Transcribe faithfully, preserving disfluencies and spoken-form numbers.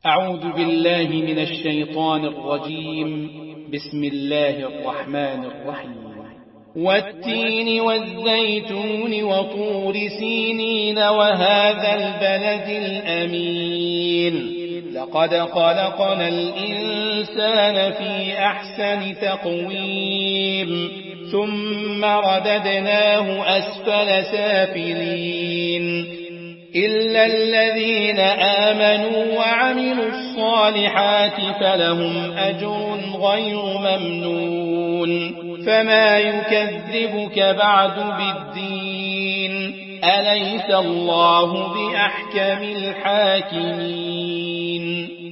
أعوذ بالله من الشيطان الرجيم. بسم الله الرحمن الرحيم. والتين والزيتون وطور سينين وهذا البلد الأمين لقد خلقنا الإنسان في أحسن تقويم ثم رددناه أسفل سافلين إلا الذين آمنوا وعملوا الصالحات فلهم أجر غير ممنون فما يكذبك بعد بالدين أليس الله بأحكم الحاكمين.